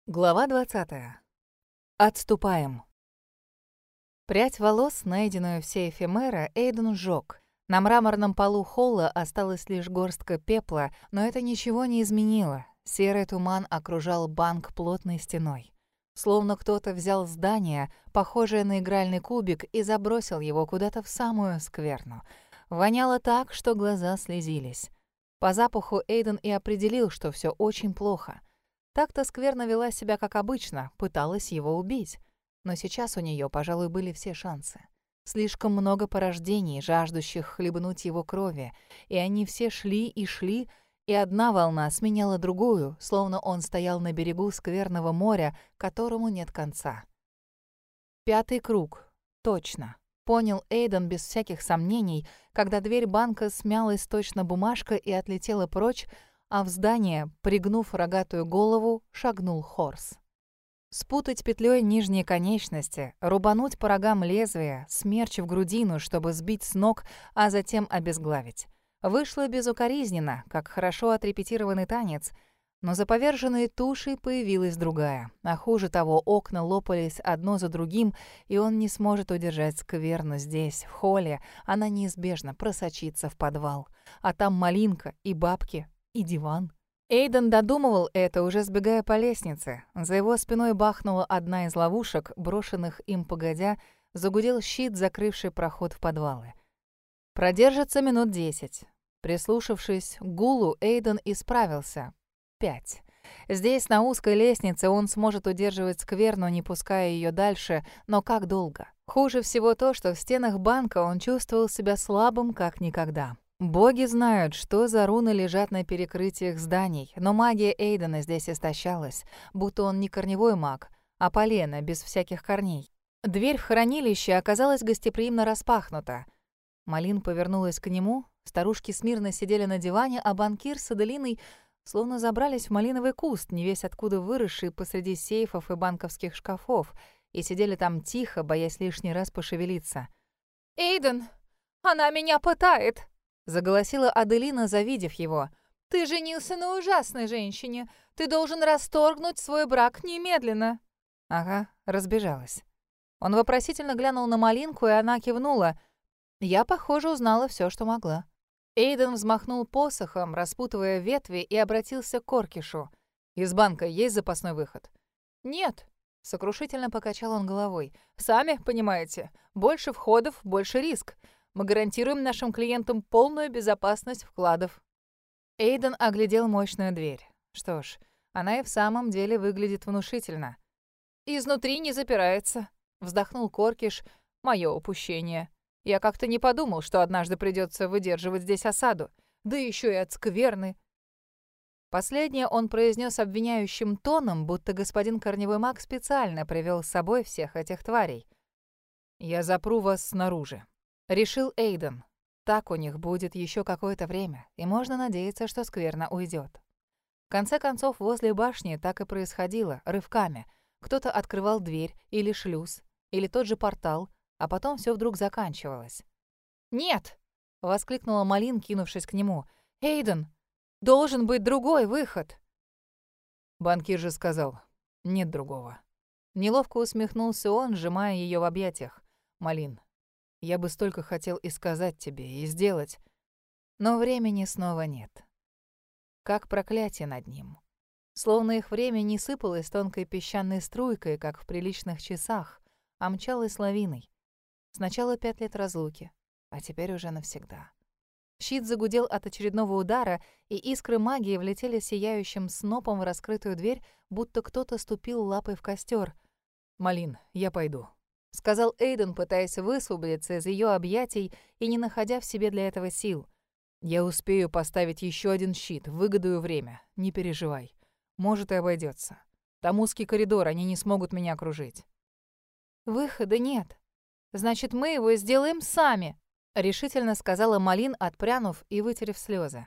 Глава 20. Отступаем. Прядь волос, найденную в сейфе мэра, Эйден сжёг. На мраморном полу холла осталась лишь горстка пепла, но это ничего не изменило. Серый туман окружал банк плотной стеной. Словно кто-то взял здание, похожее на игральный кубик, и забросил его куда-то в самую скверну. Воняло так, что глаза слезились. По запаху Эйден и определил, что все очень плохо. Так-то скверно вела себя, как обычно, пыталась его убить. Но сейчас у нее, пожалуй, были все шансы. Слишком много порождений, жаждущих хлебнуть его крови, и они все шли и шли, и одна волна сменяла другую, словно он стоял на берегу скверного моря, которому нет конца. 5-й круг. Точно. Понял Эйден без всяких сомнений, когда дверь банка смялась точно бумажка и отлетела прочь, а в здание, пригнув рогатую голову, шагнул Хорс. Спутать петлей нижние конечности, рубануть по рогам лезвия, смерч в грудину, чтобы сбить с ног, а затем обезглавить. Вышло безукоризненно, как хорошо отрепетированный танец, но за поверженной тушей появилась другая. А хуже того, окна лопались одно за другим, и он не сможет удержать скверну здесь, в холле. Она неизбежно просочится в подвал. А там малинка и бабки, и диван. Эйден додумывал это, уже сбегая по лестнице. За его спиной бахнула одна из ловушек, брошенных им погодя, загудел щит, закрывший проход в подвалы. Продержится минут 10. Прислушавшись к гулу, Эйден исправился. 5. Здесь, на узкой лестнице, он сможет удерживать скверну, не пуская ее дальше, но как долго? Хуже всего то, что в стенах банка он чувствовал себя слабым, как никогда. Боги знают, что за руны лежат на перекрытиях зданий, но магия Эйдена здесь истощалась, будто он не корневой маг, а полено, без всяких корней. Дверь в хранилище оказалась гостеприимно распахнута. Малин повернулась к нему, старушки смирно сидели на диване, а банкир с Аделиной словно забрались в малиновый куст, невесть откуда выросший посреди сейфов и банковских шкафов, и сидели там тихо, боясь лишний раз пошевелиться. «Эйден, она меня пытает!» — заголосила Аделина, завидев его. «Ты женился на ужасной женщине. Ты должен расторгнуть свой брак немедленно». Ага, разбежалась. Он вопросительно глянул на Малинку, и она кивнула. Я, похоже, узнала все, что могла. Эйден взмахнул посохом, распутывая ветви, и обратился к Коркишу. «Из банка есть запасной выход?» «Нет», — сокрушительно покачал он головой. «Сами понимаете, больше входов, больше риск. Мы гарантируем нашим клиентам полную безопасность вкладов». Эйден оглядел мощную дверь. Что ж, она и в самом деле выглядит внушительно. «Изнутри не запирается», — вздохнул Коркиш. «Мое упущение. Я как-то не подумал, что однажды придется выдерживать здесь осаду. Да еще и от скверны». Последнее он произнес обвиняющим тоном, будто господин корневой маг специально привел с собой всех этих тварей. «Я запру вас снаружи», — решил Эйден. Так у них будет еще какое-то время, и можно надеяться, что скверна уйдет. В конце концов, возле башни так и происходило, рывками. Кто-то открывал дверь или шлюз, или тот же портал, а потом все вдруг заканчивалось. «Нет!» — воскликнула Малин, кинувшись к нему. «Эйден, должен быть другой выход!» Банкир же сказал, нет другого. Неловко усмехнулся он, сжимая ее в объятиях. «Малин, я бы столько хотел и сказать тебе, и сделать, но времени снова нет. Как проклятие над ним. Словно их время не сыпалось тонкой песчаной струйкой, как в приличных часах, а мчалось лавиной. Сначала 5 лет разлуки, а теперь уже навсегда». Щит загудел от очередного удара, и искры магии влетели сияющим снопом в раскрытую дверь, будто кто-то ступил лапой в костер. «Малин, я пойду», — сказал Эйден, пытаясь высвободиться из ее объятий и не находя в себе для этого сил. «Я успею поставить еще один щит, выгодую время, не переживай. Может, и обойдется. Там узкий коридор, они не смогут меня окружить». «Выхода нет. Значит, мы его сделаем сами», — решительно сказала Малин, отпрянув и вытерев слезы.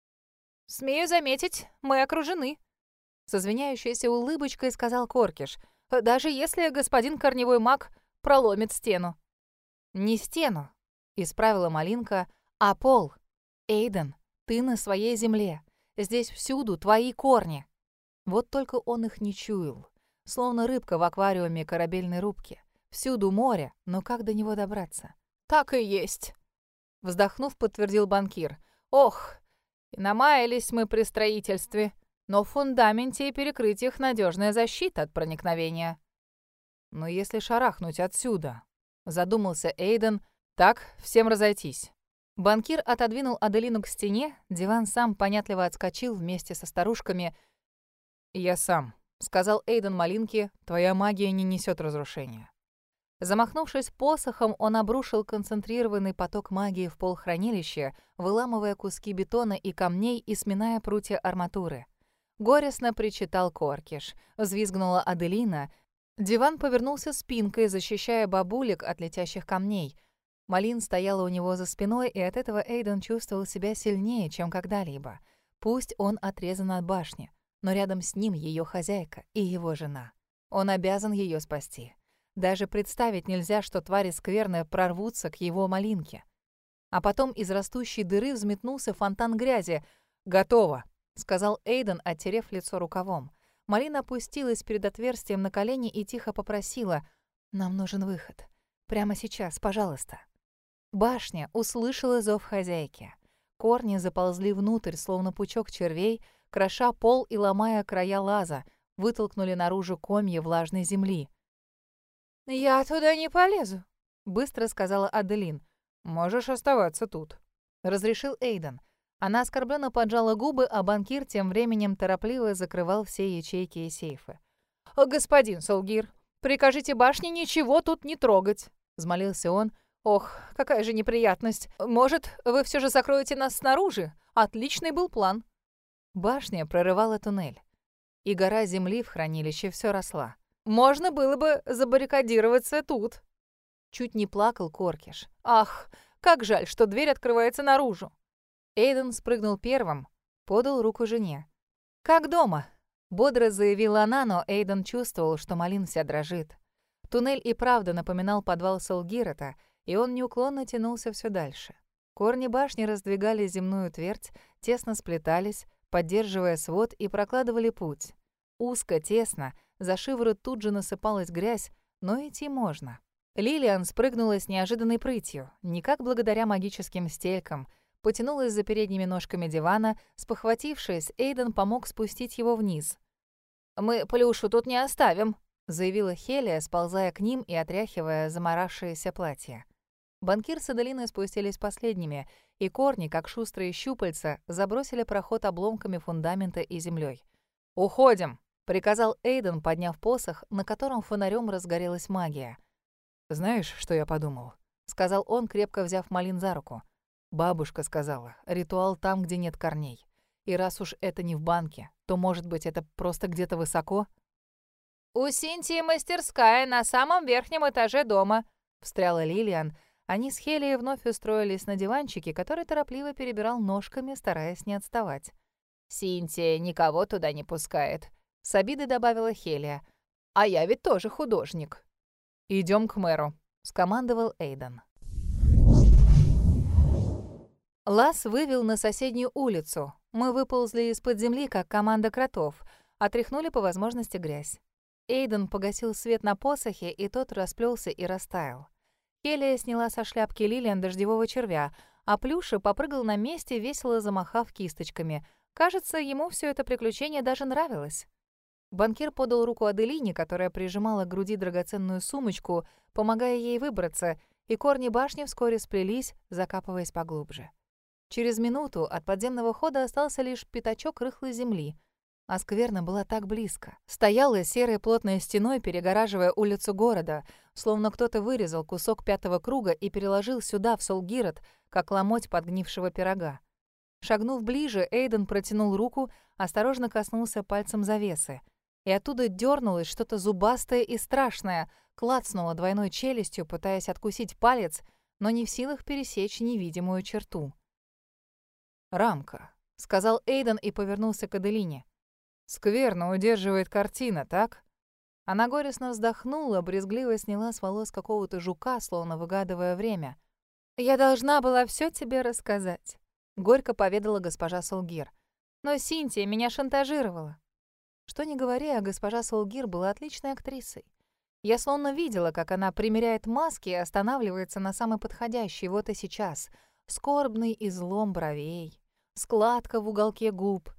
«Смею заметить, мы окружены», — с извиняющейся улыбочкой сказал Коркиш. «даже если господин корневой маг проломит стену». «Не стену», — исправила Малинка, — «а пол. Эйден, ты на своей земле. Здесь всюду твои корни». Вот только он их не чуял. Словно рыбка в аквариуме корабельной рубки. Всюду море, но как до него добраться? «Так и есть», — вздохнув, подтвердил банкир. «Ох, и намаялись мы при строительстве, но в фундаменте и перекрытиях надежная защита от проникновения». «Но если шарахнуть отсюда», — задумался Эйден, — «так, всем разойтись». Банкир отодвинул Аделину к стене, диван сам понятливо отскочил вместе со старушками. «Я сам», — сказал Эйден Малинке, — «твоя магия не несет разрушения». Замахнувшись посохом, он обрушил концентрированный поток магии в пол хранилища, выламывая куски бетона и камней и сминая прутья арматуры. Горестно причитал Коркиш. Взвизгнула Аделина. Диван повернулся спинкой, защищая бабулек от летящих камней. Малин стояла у него за спиной, и от этого Эйден чувствовал себя сильнее, чем когда-либо. Пусть он отрезан от башни, но рядом с ним ее хозяйка и его жена. Он обязан ее спасти. Даже представить нельзя, что твари скверные прорвутся к его малинке. А потом из растущей дыры взметнулся фонтан грязи. «Готово», — сказал Эйден, оттерев лицо рукавом. Малина опустилась перед отверстием на колени и тихо попросила: «Нам нужен выход. Прямо сейчас, пожалуйста». Башня услышала зов хозяйки. Корни заползли внутрь, словно пучок червей, кроша пол и ломая края лаза, вытолкнули наружу комья влажной земли. «Я туда не полезу», — быстро сказала Аделин. «Можешь оставаться тут», — разрешил Эйден. Она оскорбленно поджала губы, а банкир тем временем торопливо закрывал все ячейки и сейфы. «Господин Солгир, прикажите башне ничего тут не трогать», — взмолился он. «Ох, какая же неприятность. Может, вы все же закроете нас снаружи? Отличный был план». Башня прорывала туннель, и гора земли в хранилище все росла. «Можно было бы забаррикадироваться тут». Чуть не плакал Коркиш. «Ах, как жаль, что дверь открывается наружу». Эйден спрыгнул первым, подал руку жене. «Как дома?» — бодро заявила она, но Эйден чувствовал, что Малин вся дрожит. Туннель и правда напоминал подвал Солгирота, и он неуклонно тянулся все дальше. Корни башни раздвигали земную твердь, тесно сплетались, поддерживая свод, и прокладывали путь. Узко, тесно, за шиворот тут же насыпалась грязь, но идти можно. Лилиан спрыгнула с неожиданной прытью, никак благодаря магическим стелькам, потянулась за передними ножками дивана, спохватившись, Эйден помог спустить его вниз. «Мы Плюшу тут не оставим», — заявила Хелия, сползая к ним и отряхивая заморавшееся платье. Банкир с Аделиной спустились последними, и корни, как шустрые щупальца, забросили проход обломками фундамента и землей. «Уходим!» — приказал Эйден, подняв посох, на котором фонарем разгорелась магия. «Знаешь, что я подумал?» — сказал он, крепко взяв Малин за руку. «Бабушка сказала, ритуал там, где нет корней. И раз уж это не в банке, то, может быть, это просто где-то высоко?» «У Синтии мастерская на самом верхнем этаже дома», — встряла Лилиан. Они с Хелией вновь устроились на диванчике, который торопливо перебирал ножками, стараясь не отставать. «Синтия никого туда не пускает», — с обидой добавила Хелия. «А я ведь тоже художник». «Идем к мэру», — скомандовал Эйден. Лаз вывел на соседнюю улицу. Мы выползли из-под земли, как команда кротов, отряхнули по возможности грязь. Эйден погасил свет на посохе, и тот расплелся и растаял. Хелия сняла со шляпки Лилиан дождевого червя, а Плюша попрыгал на месте, весело замахав кисточками. Кажется, ему все это приключение даже нравилось. Банкир подал руку Аделине, которая прижимала к груди драгоценную сумочку, помогая ей выбраться, и корни башни вскоре сплелись, закапываясь поглубже. Через минуту от подземного хода остался лишь пятачок рыхлой земли. А скверна была так близко. Стояла серой плотной стеной, перегораживая улицу города, словно кто-то вырезал кусок пятого круга и переложил сюда, в Солгирот, как ломоть подгнившего пирога. Шагнув ближе, Эйден протянул руку, осторожно коснулся пальцем завесы. И оттуда дернулось что-то зубастое и страшное, клацнуло двойной челюстью, пытаясь откусить палец, но не в силах пересечь невидимую черту. «Рамка», — сказал Эйден и повернулся к Аделине. «Скверно удерживает картина, так?» Она горестно вздохнула, брезгливо сняла с волос какого-то жука, словно выгадывая время. «Я должна была все тебе рассказать», — горько поведала госпожа Солгир. «Но Синтия меня шантажировала». Что ни говори, а госпожа Солгир была отличной актрисой. Я словно видела, как она примеряет маски и останавливается на самой подходящей, вот и сейчас. Скорбный излом бровей, складка в уголке губ.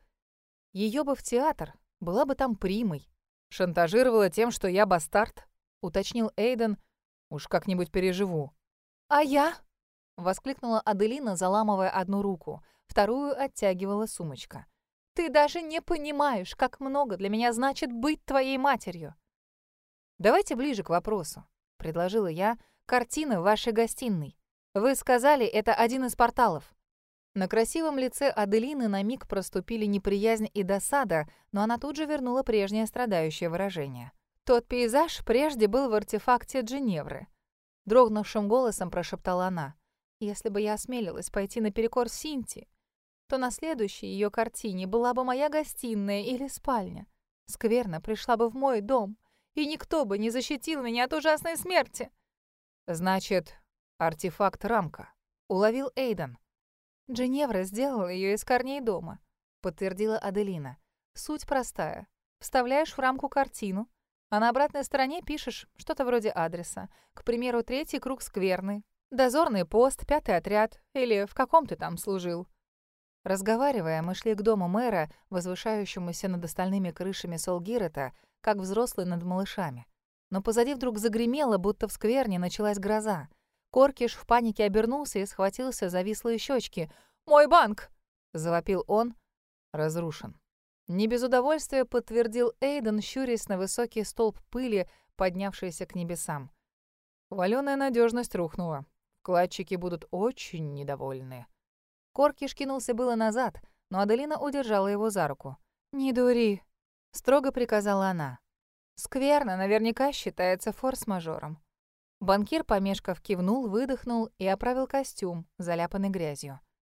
Ее бы в театр, была бы там примой. «Шантажировала тем, что я бастард», — уточнил Эйден. «Уж как-нибудь переживу». «А я?» — воскликнула Аделина, заламывая одну руку. Вторую оттягивала сумочка. «Ты даже не понимаешь, как много для меня значит быть твоей матерью». «Давайте ближе к вопросу», — предложила я. «Картина в вашей гостиной. Вы сказали, это один из порталов». На красивом лице Аделины на миг проступили неприязнь и досада, но она тут же вернула прежнее страдающее выражение. «Тот пейзаж прежде был в артефакте Джиневры», — дрогнувшим голосом прошептала она. «Если бы я осмелилась пойти наперекор Синти, то на следующей ее картине была бы моя гостиная или спальня. Скверна пришла бы в мой дом, и никто бы не защитил меня от ужасной смерти». «Значит, артефакт рамка», — уловил Эйден. «Джиневра сделала ее из корней дома», — подтвердила Аделина. «Суть простая. Вставляешь в рамку картину, а на обратной стороне пишешь что-то вроде адреса. К примеру, 3-й круг скверны, дозорный пост, 5-й отряд, или в каком ты там служил». Разговаривая, мы шли к дому мэра, возвышающемуся над остальными крышами Солгирета, как взрослые над малышами. Но позади вдруг загремело, будто в скверне началась гроза. Коркиш в панике обернулся и схватился за вислые щечки. «Мой банк!» — завопил он. «Разрушен». Не без удовольствия подтвердил Эйден, щурясь на высокий столб пыли, поднявшийся к небесам. Хвалёная надежность рухнула. Вкладчики будут очень недовольны. Коркиш кинулся было назад, но Аделина удержала его за руку. «Не дури», — строго приказала она. «Скверно наверняка считается форс-мажором». Банкир, помешков, кивнул, выдохнул и оправил костюм, заляпанный грязью.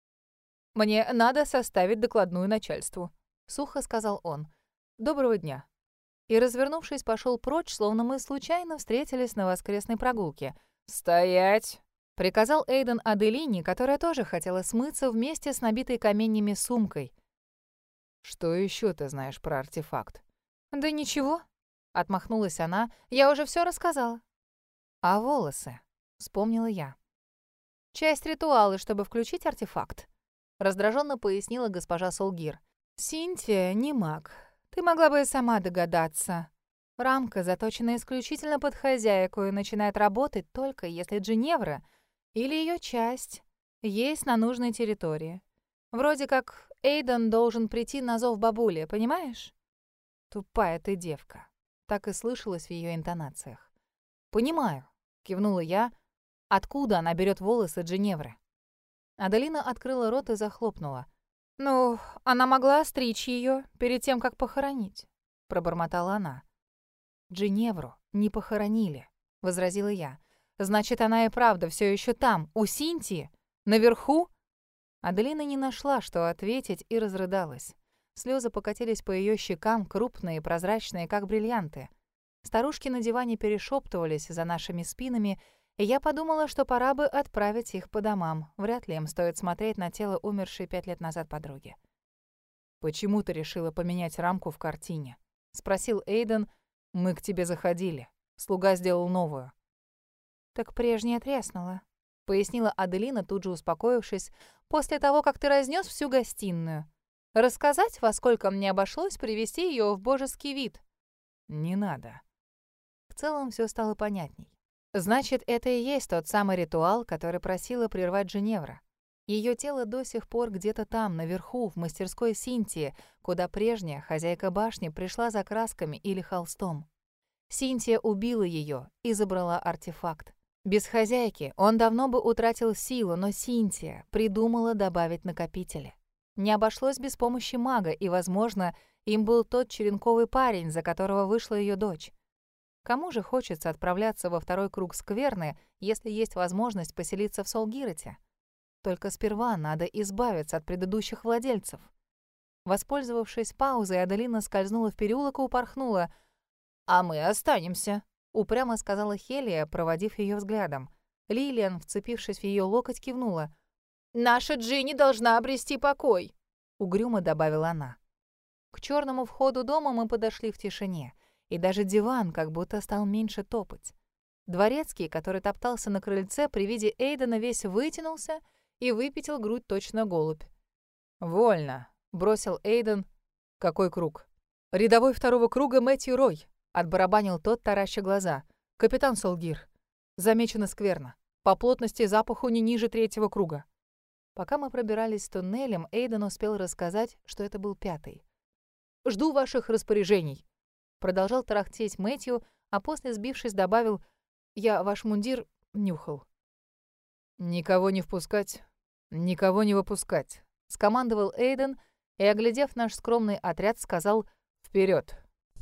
«Мне надо составить докладную начальству», — сухо сказал он. «Доброго дня». И, развернувшись, пошел прочь, словно мы случайно встретились на воскресной прогулке. «Стоять!» — приказал Эйден Аделине, которая тоже хотела смыться вместе с набитой каменьями сумкой. «Что еще ты знаешь про артефакт?» «Да ничего», — отмахнулась она. «Я уже все рассказала». «А волосы?» — вспомнила я. «Часть ритуала, чтобы включить артефакт», — раздраженно пояснила госпожа Солгир. «Синтия не маг. Ты могла бы и сама догадаться. Рамка заточена исключительно под хозяйку и начинает работать только если Джиневра или ее часть есть на нужной территории. Вроде как Эйден должен прийти на зов бабули, понимаешь?» «Тупая ты девка», — так и слышалось в ее интонациях. «Понимаю», — кивнула я. «Откуда она берет волосы Джиневры?» Аделина открыла рот и захлопнула. «Ну, она могла стричь ее перед тем, как похоронить», — пробормотала она. «Джиневру не похоронили», — возразила я. «Значит, она и правда все еще там, у Синтии, наверху?» Аделина не нашла, что ответить, и разрыдалась. Слезы покатились по ее щекам, крупные, прозрачные, как бриллианты. Старушки на диване перешептывались за нашими спинами, и я подумала, что пора бы отправить их по домам. Вряд ли им стоит смотреть на тело умершей 5 лет назад подруги. «Почему ты решила поменять рамку в картине?» — спросил Эйден. «Мы к тебе заходили. Слуга сделал новую». «Так прежняя треснула», — пояснила Аделина, тут же успокоившись, «после того, как ты разнес всю гостиную. Рассказать, во сколько мне обошлось привести ее в божеский вид?» «Не надо». В целом все стало понятней. Значит, это и есть тот самый ритуал, который просила прервать Джиневра. Ее тело до сих пор где-то там, наверху, в мастерской Синтии, куда прежняя хозяйка башни пришла за красками или холстом. Синтия убила ее и забрала артефакт. Без хозяйки он давно бы утратил силу, но Синтия придумала добавить накопители. Не обошлось без помощи мага, и, возможно, им был тот черенковый парень, за которого вышла ее дочь. Кому же хочется отправляться во второй круг скверны, если есть возможность поселиться в Солгирете? Только сперва надо избавиться от предыдущих владельцев. Воспользовавшись паузой, Аделина скользнула в переулок и упорхнула. «А мы останемся», — упрямо сказала Хелия, проводив ее взглядом. Лилиан, вцепившись в ее локоть, кивнула. «Наша Джинни должна обрести покой», — угрюмо добавила она. К черному входу дома мы подошли в тишине, и даже диван как будто стал меньше топать. Дворецкий, который топтался на крыльце, при виде Эйдена весь вытянулся и выпятил грудь точно голубь. «Вольно», — бросил Эйден. «Какой круг?» «Рядовой второго круга Мэтью Рой», — отбарабанил тот, тараща глаза. «Капитан Солгир. Замечено скверно. По плотности запаху не ниже третьего круга». Пока мы пробирались туннелем, Эйден успел рассказать, что это был 5-й. «Жду ваших распоряжений», — продолжал тарахтеть Мэтью, а после, сбившись, добавил: «Я ваш мундир нюхал». «Никого не впускать, никого не выпускать», — скомандовал Эйден и, оглядев наш скромный отряд, сказал: «Вперед!»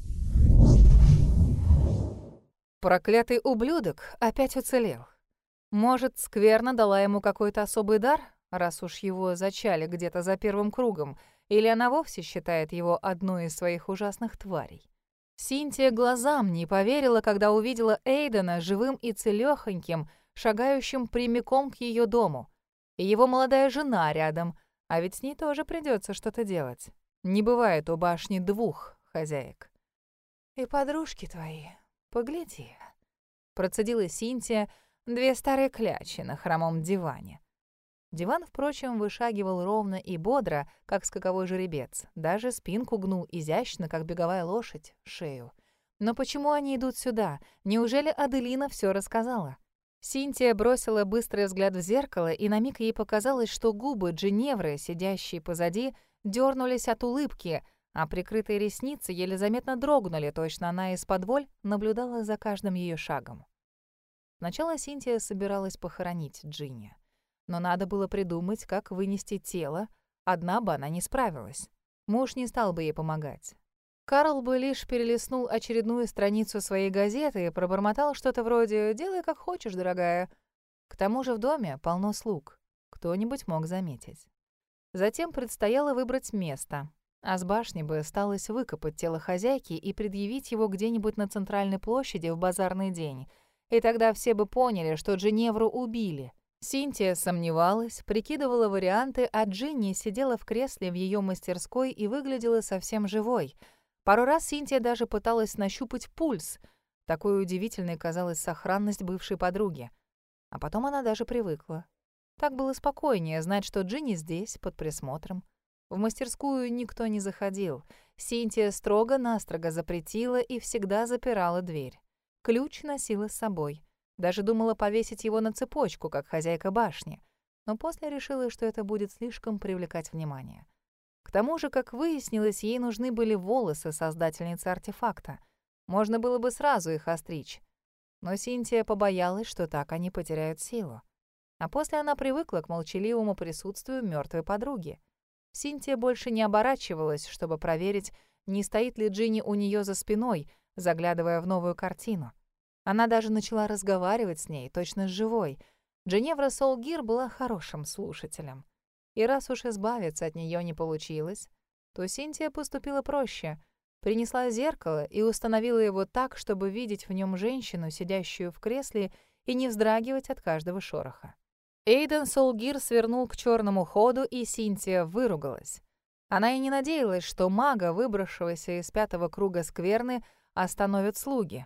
Проклятый ублюдок опять уцелел. Может, скверно дала ему какой-то особый дар, раз уж его зачали где-то за первым кругом, или она вовсе считает его одной из своих ужасных тварей. Синтия глазам не поверила, когда увидела Эйдена живым и целёхоньким, шагающим прямиком к ее дому. И его молодая жена рядом, а ведь с ней тоже придется что-то делать. Не бывает у башни 2 хозяек. «И подружки твои, погляди», — процедила Синтия, 2 старые клячи на хромом диване. Диван, впрочем, вышагивал ровно и бодро, как скаковой жеребец. Даже спинку гнул изящно, как беговая лошадь, шею. Но почему они идут сюда? Неужели Аделина все рассказала? Синтия бросила быстрый взгляд в зеркало, и на миг ей показалось, что губы Джиневры, сидящей позади, дернулись от улыбки, а прикрытые ресницы еле заметно дрогнули, точно она из-под воль наблюдала за каждым ее шагом. Сначала Синтия собиралась похоронить Джинни. Но надо было придумать, как вынести тело. Одна бы она не справилась. Муж не стал бы ей помогать. Карл бы лишь перелистнул очередную страницу своей газеты и пробормотал что-то вроде «Делай, как хочешь, дорогая». К тому же в доме полно слуг. Кто-нибудь мог заметить. Затем предстояло выбрать место. А с башни бы осталось выкопать тело хозяйки и предъявить его где-нибудь на центральной площади в базарный день. И тогда все бы поняли, что Джиневру убили. Синтия сомневалась, прикидывала варианты, а Джинни сидела в кресле в ее мастерской и выглядела совсем живой. Пару раз Синтия даже пыталась нащупать пульс. Такой удивительной казалась сохранность бывшей подруги. А потом она даже привыкла. Так было спокойнее знать, что Джинни здесь, под присмотром. В мастерскую никто не заходил. Синтия строго-настрого запретила и всегда запирала дверь. Ключ носила с собой. Даже думала повесить его на цепочку, как хозяйка башни. Но после решила, что это будет слишком привлекать внимание. К тому же, как выяснилось, ей нужны были волосы создательницы артефакта. Можно было бы сразу их остричь. Но Синтия побоялась, что так они потеряют силу. А после она привыкла к молчаливому присутствию мертвой подруги. Синтия больше не оборачивалась, чтобы проверить, не стоит ли Джинни у нее за спиной, заглядывая в новую картину. Она даже начала разговаривать с ней, точно с живой. Джиневра Солгир была хорошим слушателем. И раз уж избавиться от нее не получилось, то Синтия поступила проще. Принесла зеркало и установила его так, чтобы видеть в нем женщину, сидящую в кресле, и не вздрагивать от каждого шороха. Эйден Солгир свернул к черному ходу, и Синтия выругалась. Она и не надеялась, что мага, выбравшегося из 5-го круга скверны, остановят слуги.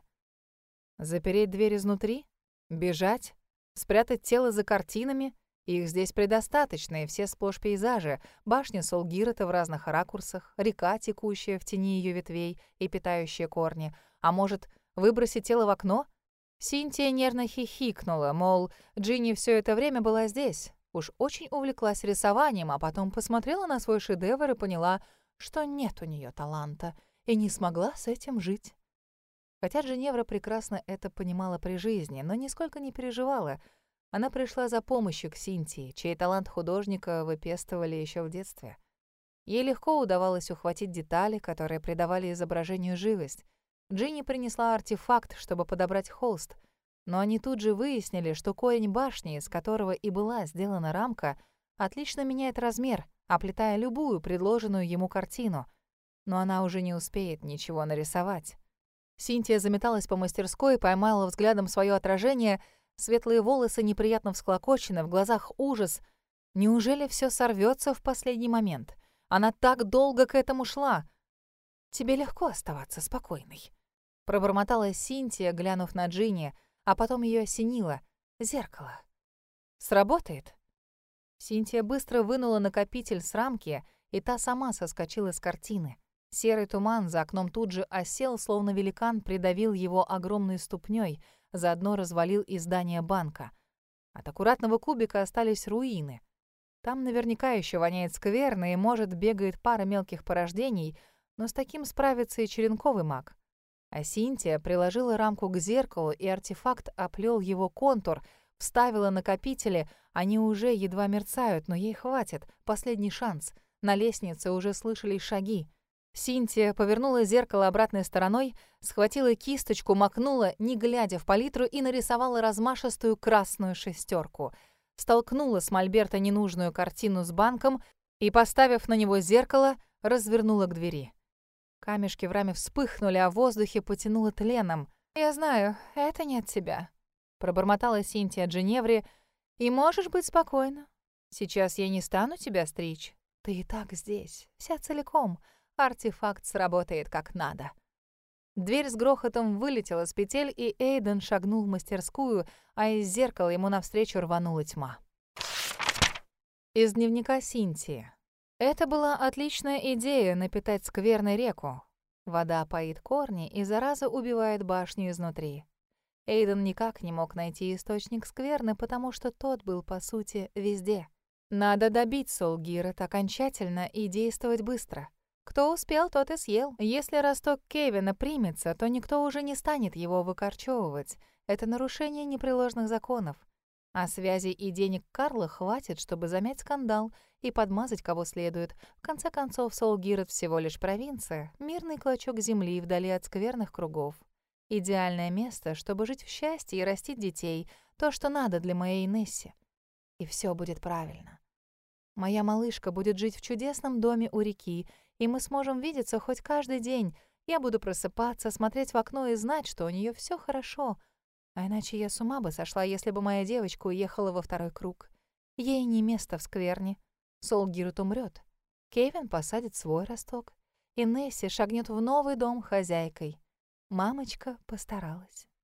Запереть дверь изнутри? Бежать? Спрятать тело за картинами? Их здесь предостаточно, и все сплошь пейзажи. Башня Солгира-то в разных ракурсах, река, текущая в тени ее ветвей и питающая корни. А может, выбросить тело в окно? Синтия нервно хихикнула, мол, Джинни все это время была здесь. Уж очень увлеклась рисованием, а потом посмотрела на свой шедевр и поняла, что нет у нее таланта, и не смогла с этим жить. Хотя Джиневра прекрасно это понимала при жизни, но нисколько не переживала. Она пришла за помощью к Синтии, чей талант художника выпестовали еще в детстве. Ей легко удавалось ухватить детали, которые придавали изображению живость. Джинни принесла артефакт, чтобы подобрать холст, но они тут же выяснили, что корень башни, из которого и была сделана рамка, отлично меняет размер, оплетая любую предложенную ему картину. Но она уже не успеет ничего нарисовать. Синтия заметалась по мастерской, поймала взглядом свое отражение, светлые волосы неприятно всклокочены, в глазах ужас. Неужели все сорвется в последний момент? Она так долго к этому шла. тебе легко оставаться спокойной», — пробормотала Синтия, глянув на Джинни, а потом ее осенило. Зеркало. «Сработает?» Синтия быстро вынула накопитель с рамки, и та сама соскочила с картины. Серый туман за окном тут же осел, словно великан придавил его огромной ступней, заодно развалил и здание банка. От аккуратного кубика остались руины. Там наверняка еще воняет скверно, и, может, бегает пара мелких порождений, но с таким справится и черенковый маг. А Синтия приложила рамку к зеркалу, и артефакт оплел его контур, вставила накопители, они уже едва мерцают, но ей хватит, последний шанс. На лестнице уже слышались шаги. Синтия повернула зеркало обратной стороной, схватила кисточку, макнула, не глядя в палитру, и нарисовала размашистую красную шестерку. Столкнула с мольберта ненужную картину с банком и, поставив на него зеркало, развернула к двери. Камешки в раме вспыхнули, а в воздухе потянуло тленом. «Я знаю, это не от тебя», — пробормотала Синтия Джиневре. «И можешь быть спокойна. Сейчас я не стану тебя стричь. Ты и так здесь, вся целиком. Артефакт сработает как надо». Дверь с грохотом вылетела с петель, и Эйден шагнул в мастерскую, а из зеркала ему навстречу рванула тьма. Из дневника Синтии. Это была отличная идея — напитать скверной реку. Вода поит корни, и зараза убивает башню изнутри. Эйден никак не мог найти источник скверны, потому что тот был, по сути, везде. Надо добить Солгирет окончательно и действовать быстро. Кто успел, тот и съел. Если росток Кевина примется, то никто уже не станет его выкорчевывать. Это нарушение непреложных законов. А связей и денег Карла хватит, чтобы замять скандал и подмазать кого следует. В конце концов, Солгирет всего лишь провинция, мирный клочок земли вдали от скверных кругов. Идеальное место, чтобы жить в счастье и растить детей, то, что надо для моей Несси. И все будет правильно. Моя малышка будет жить в чудесном доме у реки, и мы сможем видеться хоть каждый день. Я буду просыпаться, смотреть в окно и знать, что у нее все хорошо. А иначе я с ума бы сошла, если бы моя девочка уехала во второй круг. Ей не место в скверне. Солгирет умрет. Кевин посадит свой росток. И Несси шагнет в новый дом хозяйкой. Мамочка постаралась.